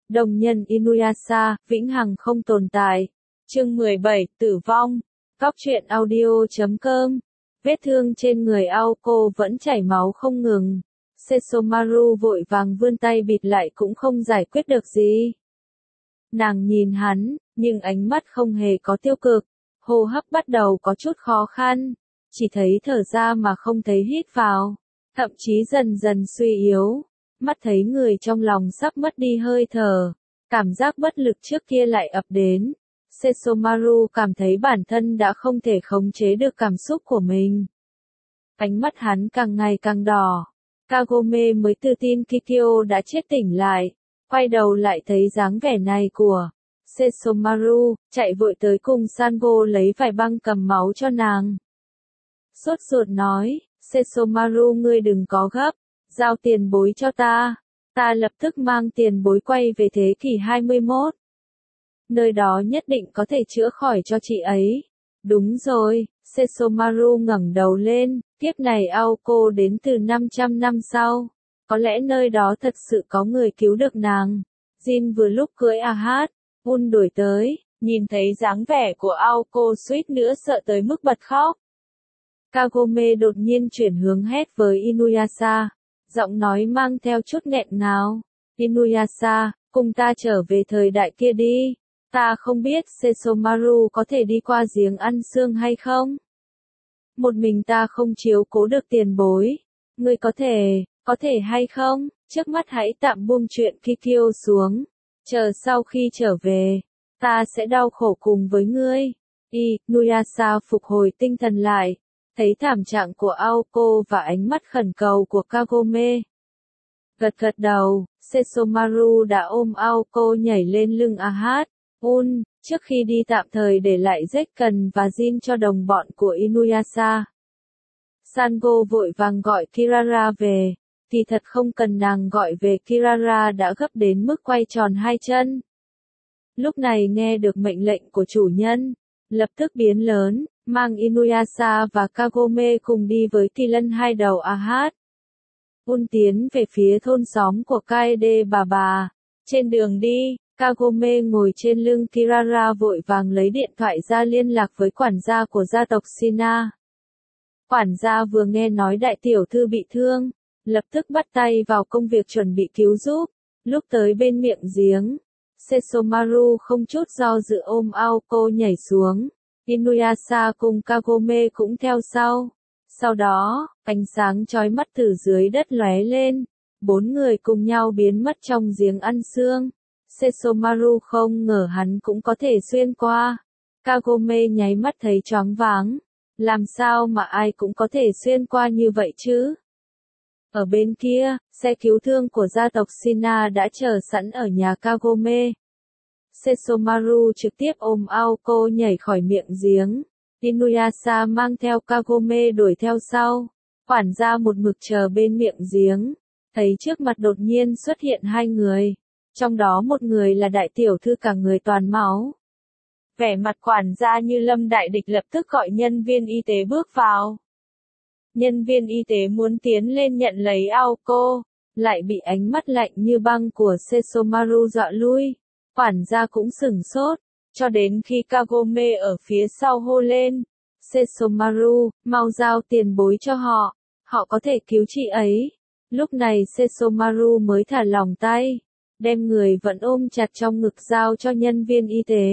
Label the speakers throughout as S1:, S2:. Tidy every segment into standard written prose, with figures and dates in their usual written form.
S1: Đồng nhân Inuyasha, vĩnh hằng không tồn tại. Chương 17, tử vong. Góc truyện audio.com. Vết thương trên người Aoko vẫn chảy máu không ngừng. Sesomaru vội vàng vươn tay bịt lại cũng không giải quyết được gì. Nàng nhìn hắn, nhưng ánh mắt không hề có tiêu cực. Hô hấp bắt đầu có chút khó khăn. Chỉ thấy thở ra mà không thấy hít vào. Thậm chí dần dần suy yếu. Mắt thấy người trong lòng sắp mất đi hơi thở. Cảm giác bất lực trước kia lại ập đến. Sesomaru cảm thấy bản thân đã không thể khống chế được cảm xúc của mình. Ánh mắt hắn càng ngày càng đỏ. Kagome mới tự tin Kikyo đã chết tỉnh lại. Quay đầu lại thấy dáng vẻ này của Sesomaru, chạy vội tới cùng Sango lấy vải băng cầm máu cho nàng. Sốt ruột nói, Sesomaru ngươi đừng có gấp, giao tiền bối cho ta. Ta lập tức mang tiền bối quay về thế kỷ 21. Nơi đó nhất định có thể chữa khỏi cho chị ấy. Đúng rồi, Sesomaru ngẩng đầu lên, kiếp này Aoko đến từ 500 năm sau. Có lẽ nơi đó thật sự có người cứu được nàng. Jin vừa lúc cưỡi Ahat, Un đuổi tới, nhìn thấy dáng vẻ của Aoko suýt nữa sợ tới mức bật khóc. Kagome đột nhiên chuyển hướng hét với Inuyasha, giọng nói mang theo chút nghẹn ngào. Inuyasha, cùng ta trở về thời đại kia đi. Ta không biết Sesomaru có thể đi qua giếng ăn xương hay không? Một mình ta không chiếu cố được tiền bối. Ngươi có thể hay không? Trước mắt hãy tạm buông chuyện Kikyo xuống. Chờ sau khi trở về, ta sẽ đau khổ cùng với ngươi. Inuyasha phục hồi tinh thần lại, thấy thảm trạng của Aoko và ánh mắt khẩn cầu của Kagome. Gật gật đầu, Sesomaru đã ôm Aoko nhảy lên lưng Ahat. Un, trước khi đi tạm thời để lại Zekken và Jin cho đồng bọn của Inuyasha. Sango vội vàng gọi Kirara về, thì thật không cần nàng gọi về, Kirara đã gấp đến mức quay tròn hai chân. Lúc này nghe được mệnh lệnh của chủ nhân, lập tức biến lớn, mang Inuyasha và Kagome cùng đi với kỳ lân hai đầu Ahat. Un tiến về phía thôn xóm của Kaede bà. Trên đường đi, Kagome ngồi trên lưng Kirara vội vàng lấy điện thoại ra liên lạc với quản gia của gia tộc Shina. Quản gia vừa nghe nói đại tiểu thư bị thương, lập tức bắt tay vào công việc chuẩn bị cứu giúp. Lúc tới bên miệng giếng, Sesomaru không chút do dự ôm Aoko nhảy xuống. Inuyasha cùng Kagome cũng theo sau. Sau đó, ánh sáng chói mắt từ dưới đất lóe lên. 4 người cùng nhau biến mất trong giếng ăn xương. Sesomaru không ngờ hắn cũng có thể xuyên qua. Kagome nháy mắt thấy choáng váng. Làm sao mà ai cũng có thể xuyên qua như vậy chứ? Ở bên kia, xe cứu thương của gia tộc Shina đã chờ sẵn ở nhà Kagome. Sesomaru trực tiếp ôm Aoko nhảy khỏi miệng giếng. Inuyasha mang theo Kagome đuổi theo sau. Quản gia một mực chờ bên miệng giếng. Thấy trước mặt đột nhiên xuất hiện hai người. Trong đó một người là đại tiểu thư cả người toàn máu. Vẻ mặt quản gia như lâm đại địch, lập tức gọi nhân viên y tế bước vào. Nhân viên y tế muốn tiến lên nhận lấy Aoko, lại bị ánh mắt lạnh như băng của Sesomaru dọa lui. Quản gia cũng sửng sốt, cho đến khi Kagome ở phía sau hô lên. Sesomaru, mau giao tiền bối cho họ, họ có thể cứu chị ấy. Lúc này Sesomaru mới thả lỏng tay, đem người vẫn ôm chặt trong ngực giao cho nhân viên y tế.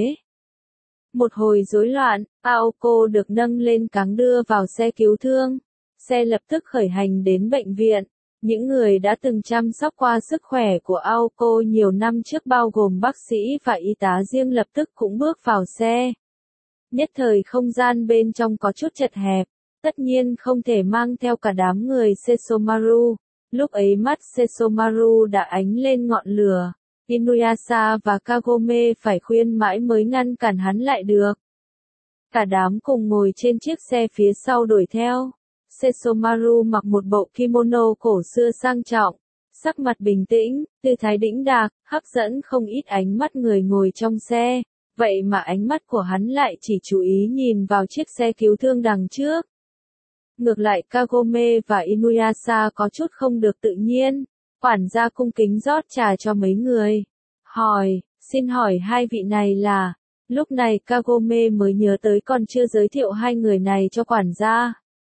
S1: Một hồi rối loạn, Aoko được nâng lên cáng đưa vào xe cứu thương. Xe lập tức khởi hành đến bệnh viện. Những người đã từng chăm sóc qua sức khỏe của Aoko nhiều năm trước bao gồm bác sĩ và y tá riêng lập tức cũng bước vào xe. Nhất thời không gian bên trong có chút chật hẹp, tất nhiên không thể mang theo cả đám người Sesomaru. Lúc ấy mắt Sesomaru đã ánh lên ngọn lửa. Inuyasha và Kagome phải khuyên mãi mới ngăn cản hắn lại được. Cả đám cùng ngồi trên chiếc xe phía sau đuổi theo. Sesomaru mặc một bộ kimono cổ xưa sang trọng, sắc mặt bình tĩnh, tư thái đĩnh đạc, hấp dẫn không ít ánh mắt người ngồi trong xe. Vậy mà ánh mắt của hắn lại chỉ chú ý nhìn vào chiếc xe cứu thương đằng trước. Ngược lại Kagome và Inuyasha có chút không được tự nhiên. Quản gia cung kính rót trà cho mấy người. hỏi, xin hỏi hai vị này là, lúc này Kagome mới nhớ tới còn chưa giới thiệu hai người này cho quản gia.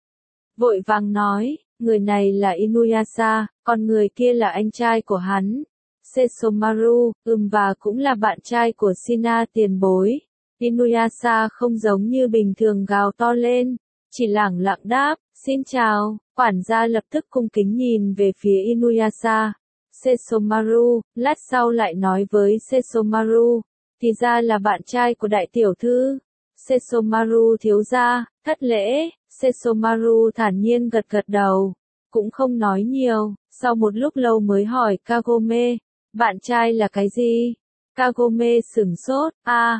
S1: Vội vàng nói, người này là Inuyasha, còn người kia là anh trai của hắn. Sesomaru, và cũng là bạn trai của Shina tiền bối. Inuyasha không giống như bình thường gào to lên, chỉ lẳng lặng đáp, xin chào, quản gia lập tức cung kính nhìn về phía Inuyasha. Sesomaru, lát sau lại nói với Sesomaru, thì ra là bạn trai của đại tiểu thư. Sesomaru thiếu gia, thất lễ, Sesomaru thản nhiên gật gật đầu, cũng không nói nhiều, sau một lúc lâu mới hỏi Kagome, bạn trai là cái gì? Kagome sửng sốt,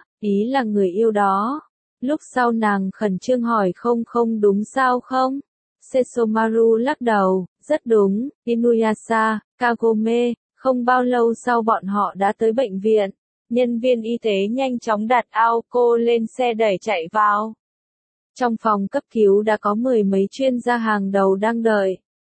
S1: ý là người yêu đó. Lúc sau nàng khẩn trương hỏi không đúng sao không? Sesomaru lắc đầu, rất đúng, Inuyasha, Kagome, không bao lâu sau bọn họ đã tới bệnh viện. Nhân viên y tế nhanh chóng đặt Aoko lên xe đẩy chạy vào. Trong phòng cấp cứu đã có mười mấy chuyên gia hàng đầu đang đợi.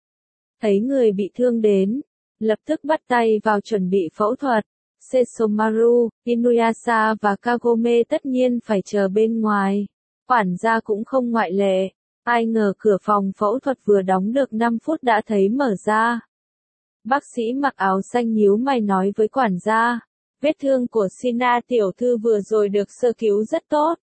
S1: Thấy người bị thương đến, lập tức bắt tay vào chuẩn bị phẫu thuật. Sesomaru, Inuyasha và Kagome tất nhiên phải chờ bên ngoài. Quản gia cũng không ngoại lệ. Ai ngờ cửa phòng phẫu thuật vừa đóng được 5 phút đã thấy mở ra. Bác sĩ mặc áo xanh nhíu mày nói với quản gia, vết thương của Shina tiểu thư vừa rồi được sơ cứu rất tốt.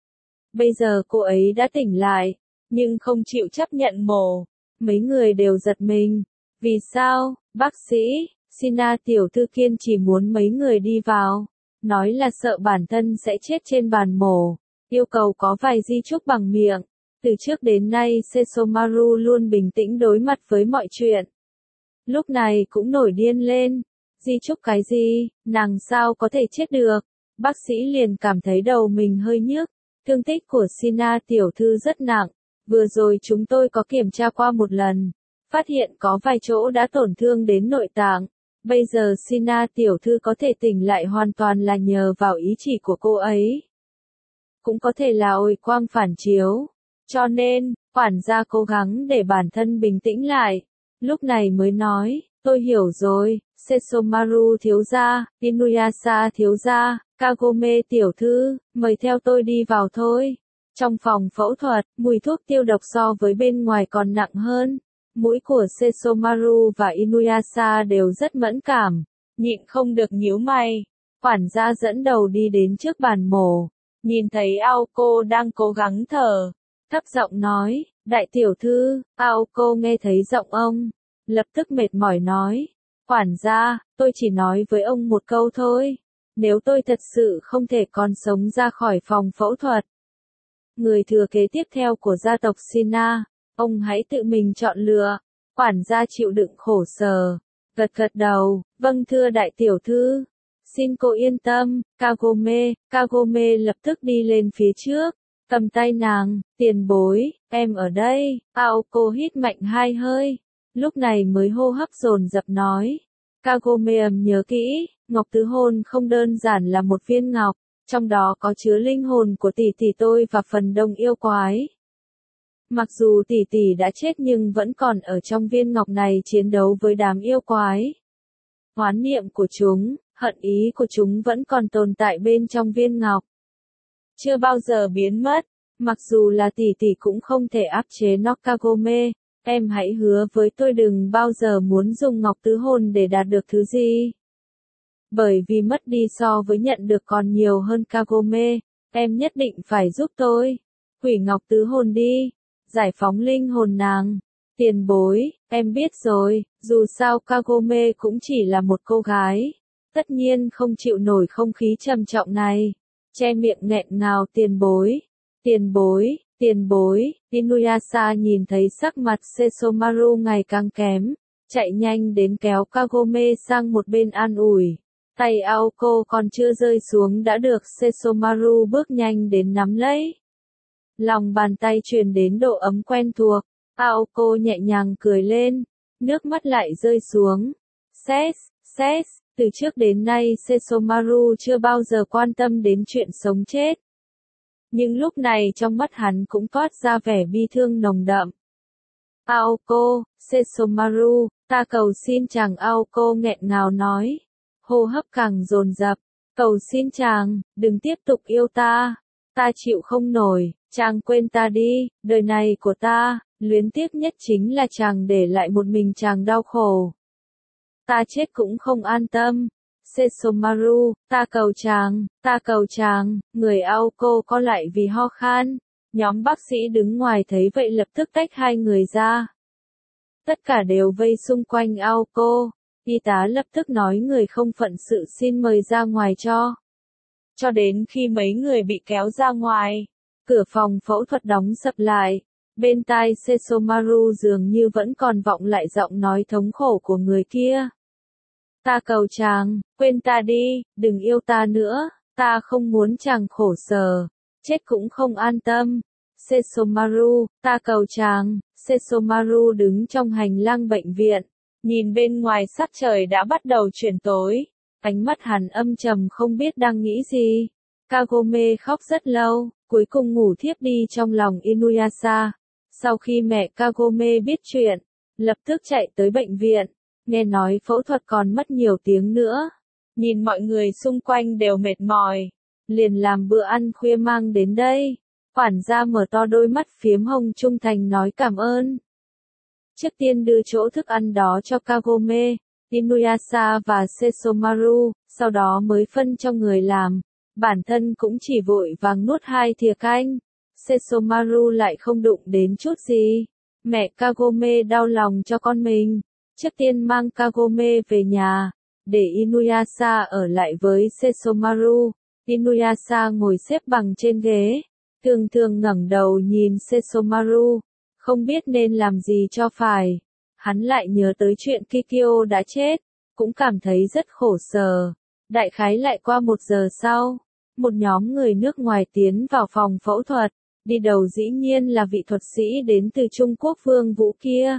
S1: Bây giờ cô ấy đã tỉnh lại, nhưng không chịu chấp nhận mổ. Mấy người đều giật mình. Vì sao, bác sĩ? Shina tiểu thư kiên chỉ muốn mấy người đi vào. Nói là sợ bản thân sẽ chết trên bàn mổ. Yêu cầu có vài di chúc bằng miệng. Từ trước đến nay Sesomaru luôn bình tĩnh đối mặt với mọi chuyện. Lúc này cũng nổi điên lên. Di chúc cái gì, nàng sao có thể chết được? Bác sĩ liền cảm thấy đầu mình hơi nhức. Thương tích của Shina tiểu thư rất nặng. Vừa rồi chúng tôi có kiểm tra qua một lần. Phát hiện có vài chỗ đã tổn thương đến nội tạng. Bây giờ Shina tiểu thư có thể tỉnh lại hoàn toàn là nhờ vào ý chỉ của cô ấy. Cũng có thể là hồi quang phản chiếu. Cho nên, quản gia cố gắng để bản thân bình tĩnh lại. Lúc này mới nói, tôi hiểu rồi, Sesomaru thiếu gia, Inuyasha thiếu gia, Kagome tiểu thư, mời theo tôi đi vào thôi. Trong phòng phẫu thuật, mùi thuốc tiêu độc so với bên ngoài còn nặng hơn. Mũi của Sesomaru và Inuyasha đều rất mẫn cảm, nhịn không được nhíu mày. Quản gia dẫn đầu đi đến trước bàn mổ, nhìn thấy Aoko đang cố gắng thở, thấp giọng nói, đại tiểu thư. Aoko nghe thấy giọng ông, lập tức mệt mỏi nói, quản gia, tôi chỉ nói với ông một câu thôi, nếu tôi thật sự không thể còn sống ra khỏi phòng phẫu thuật, người thừa kế tiếp theo của gia tộc Shina, ông hãy tự mình chọn lựa. Quản gia chịu đựng khổ sở, gật gật đầu, vâng thưa đại tiểu thư. Xin cô yên tâm, Kagome lập tức đi lên phía trước, cầm tay nàng, tiền bối, em ở đây. Aoko hít mạnh hai hơi, lúc này mới hô hấp dồn dập nói. Kagome nhớ kỹ, ngọc tứ hôn không đơn giản là một viên ngọc, trong đó có chứa linh hồn của tỷ tỷ tôi và phần đông yêu quái. Mặc dù tỷ tỷ đã chết nhưng vẫn còn ở trong viên ngọc này chiến đấu với đám yêu quái. Oán niệm của chúng, hận ý của chúng vẫn còn tồn tại bên trong viên ngọc. Chưa bao giờ biến mất, mặc dù là tỷ tỷ cũng không thể áp chế nó. Kagome, em hãy hứa với tôi đừng bao giờ muốn dùng ngọc tứ hồn để đạt được thứ gì. Bởi vì mất đi so với nhận được còn nhiều hơn. Kagome, em nhất định phải giúp tôi. Hủy ngọc tứ hồn đi. Giải phóng linh hồn nàng. Tiền bối, em biết rồi, dù sao Kagome cũng chỉ là một cô gái. Tất nhiên không chịu nổi không khí trầm trọng này. Che miệng nghẹn ngào tiền bối, Inuyasha nhìn thấy sắc mặt Sesomaru ngày càng kém. Chạy nhanh đến kéo Kagome sang một bên an ủi. Tay Aoko còn chưa rơi xuống đã được Sesomaru bước nhanh đến nắm lấy. Lòng bàn tay truyền đến độ ấm quen thuộc, Aoko nhẹ nhàng cười lên, nước mắt lại rơi xuống. Từ trước đến nay Sesomaru chưa bao giờ quan tâm đến chuyện sống chết. Nhưng lúc này trong mắt hắn cũng toát ra vẻ bi thương nồng đậm. Aoko, Sesomaru, ta cầu xin chàng. Aoko nghẹn ngào nói. hô hấp càng dồn dập. Cầu xin chàng, đừng tiếp tục yêu ta. Ta chịu không nổi, chàng quên ta đi, đời này của ta, luyến tiếc nhất chính là chàng để lại một mình chàng đau khổ. Ta chết cũng không an tâm. Sesomaru, ta cầu chàng, người Aoko co lại vì ho khan. Nhóm bác sĩ đứng ngoài thấy vậy lập tức tách hai người ra. Tất cả đều vây xung quanh Aoko. Y tá lập tức nói người không phận sự xin mời ra ngoài cho. Cho đến khi mấy người bị kéo ra ngoài, cửa phòng phẫu thuật đóng sập lại. Bên tai Sesomaru dường như vẫn còn vọng lại giọng nói thống khổ của người kia. Ta cầu chàng, quên ta đi, đừng yêu ta nữa, ta không muốn chàng khổ sở, chết cũng không an tâm. Sesomaru, ta cầu chàng. Sesomaru đứng trong hành lang bệnh viện, nhìn bên ngoài sắc trời đã bắt đầu chuyển tối, ánh mắt hắn âm trầm không biết đang nghĩ gì. Kagome khóc rất lâu, cuối cùng ngủ thiếp đi trong lòng Inuyasha. Sau khi mẹ Kagome biết chuyện, lập tức chạy tới bệnh viện, nghe nói phẫu thuật còn mất nhiều tiếng nữa. Nhìn mọi người xung quanh đều mệt mỏi, liền làm bữa ăn khuya mang đến đây. Quản gia mở to đôi mắt phiếm hồng trung thành nói cảm ơn. Trước tiên đưa chỗ thức ăn đó cho Kagome, Inuyasha và Sesomaru, sau đó mới phân cho người làm. Bản thân cũng chỉ vội vàng nuốt 2 thìa canh. Sesomaru lại không đụng đến chút gì. Mẹ Kagome đau lòng cho con mình. Trước tiên mang Kagome về nhà, để Inuyasha ở lại với Sesomaru. Inuyasha ngồi xếp bằng trên ghế, thường thường ngẩng đầu nhìn Sesomaru, không biết nên làm gì cho phải. Hắn lại nhớ tới chuyện Kikyo đã chết, cũng cảm thấy rất khổ sở. Đại khái lại qua 1 giờ sau, một nhóm người nước ngoài tiến vào phòng phẫu thuật, đi đầu dĩ nhiên là vị thuật sĩ đến từ Trung Quốc Vương Vũ kia.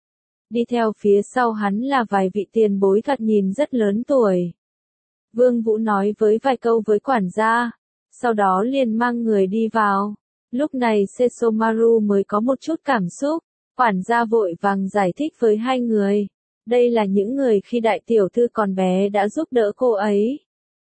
S1: Đi theo phía sau hắn là vài vị tiền bối thoạt nhìn rất lớn tuổi. Vương Vũ nói với vài câu với quản gia, sau đó liền mang người đi vào. Lúc này Sesomaru mới có một chút cảm xúc, quản gia vội vàng giải thích với hai người. Đây là những người khi đại tiểu thư còn bé đã giúp đỡ cô ấy.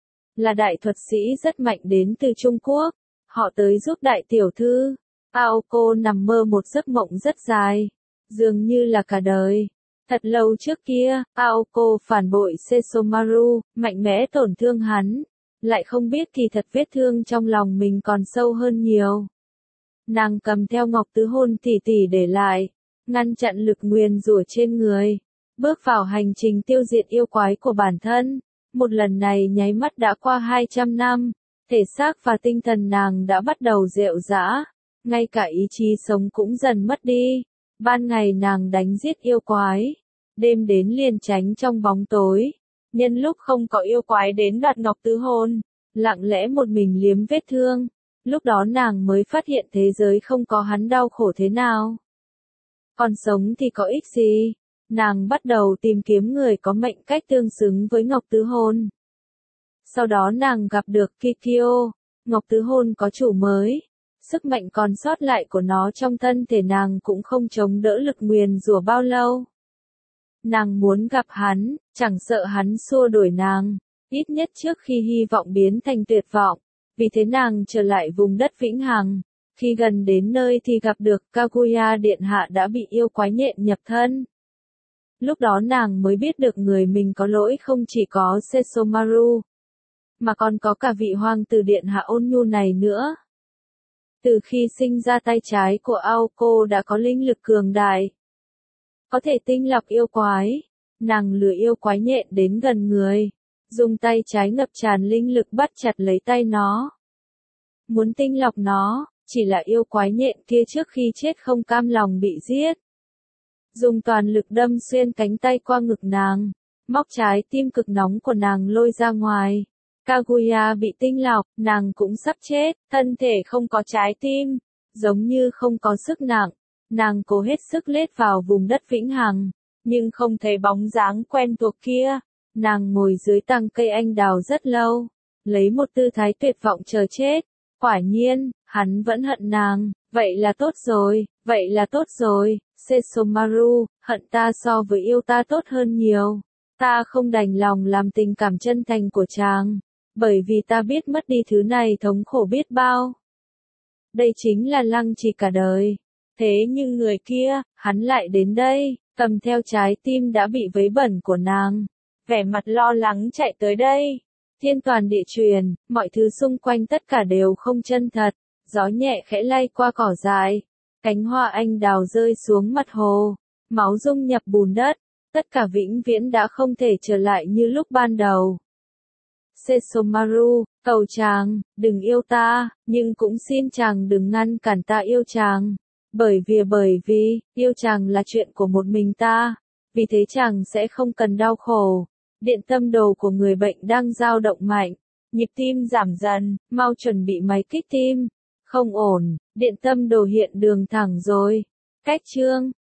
S1: Là đại thuật sĩ rất mạnh đến từ Trung Quốc, họ tới giúp đại tiểu thư. Aoko nằm mơ một giấc mộng rất dài, dường như là cả đời. Thật lâu trước kia, Aoko phản bội Sesomaru, mạnh mẽ tổn thương hắn, lại không biết kỳ thật vết thương trong lòng mình còn sâu hơn nhiều. Nàng cầm theo ngọc tứ hôn tỷ tỷ để lại, ngăn chặn lực nguyền rủa trên người, bước vào hành trình tiêu diệt yêu quái của bản thân. Một lần này nháy mắt đã qua 200 năm, thể xác và tinh thần nàng đã bắt đầu rệu rã, ngay cả ý chí sống cũng dần mất đi. Ban ngày nàng đánh giết yêu quái, đêm đến liền tránh trong bóng tối. Nhân lúc không có yêu quái đến đoạt ngọc tứ hôn, lặng lẽ một mình liếm vết thương. Lúc đó nàng mới phát hiện thế giới không có hắn đau khổ thế nào. Còn sống thì có ích gì? Nàng bắt đầu tìm kiếm người có mệnh cách tương xứng với ngọc tứ hôn. Sau đó nàng gặp được Kikyo. Ngọc tứ hôn có chủ mới. Sức mạnh còn sót lại của nó trong thân thể nàng cũng không chống đỡ lực nguyền rủa bao lâu. Nàng muốn gặp hắn, chẳng sợ hắn xua đuổi nàng, ít nhất trước khi hy vọng biến thành tuyệt vọng. Vì thế nàng trở lại vùng đất vĩnh hằng. Khi gần đến nơi thì gặp được Kaguya điện hạ đã bị yêu quái nhện nhập thân. Lúc đó nàng mới biết được người mình có lỗi không chỉ có Sesomaru, mà còn có cả vị hoàng tử điện hạ ôn nhu này nữa. Từ khi sinh ra tay trái của Aoko đã có linh lực cường đại, có thể tinh lọc yêu quái. Nàng lừa yêu quái nhện đến gần người, dùng tay trái ngập tràn linh lực bắt chặt lấy tay nó. Muốn tinh lọc nó, chỉ là yêu quái nhện kia trước khi chết không cam lòng bị giết. Dùng toàn lực đâm xuyên cánh tay qua ngực nàng, móc trái tim cực nóng của nàng lôi ra ngoài. Kaguya bị tinh lọc, nàng cũng sắp chết, thân thể không có trái tim, giống như không có sức nặng. Nàng cố hết sức lết vào vùng đất vĩnh hằng, nhưng không thấy bóng dáng quen thuộc kia. Nàng ngồi dưới tàng cây anh đào rất lâu, lấy một tư thái tuyệt vọng chờ chết. Quả nhiên, hắn vẫn hận nàng. Vậy là tốt rồi, vậy là tốt rồi. Sesomaru, hận ta so với yêu ta tốt hơn nhiều. Ta không đành lòng làm tình cảm chân thành của chàng, bởi vì ta biết mất đi thứ này thống khổ biết bao. Đây chính là Lăng Trì cả đời. Thế nhưng người kia, hắn lại đến đây, cầm theo trái tim đã bị vấy bẩn của nàng. Vẻ mặt lo lắng chạy tới đây. Thiên toàn địa truyền, mọi thứ xung quanh tất cả đều không chân thật. Gió nhẹ khẽ lay qua cỏ dại. Cánh hoa anh đào rơi xuống mặt hồ. Máu dung nhập bùn đất. Tất cả vĩnh viễn đã không thể trở lại như lúc ban đầu. Sesomaru, cầu chàng, đừng yêu ta, nhưng cũng xin chàng đừng ngăn cản ta yêu chàng. Bởi vì, yêu chàng là chuyện của một mình ta. Vì thế chàng sẽ không cần đau khổ. Điện tâm đồ của người bệnh đang dao động mạnh. Nhịp tim giảm dần, mau chuẩn bị máy kích tim. Không ổn, điện tâm đồ hiện đường thẳng rồi. Cách chương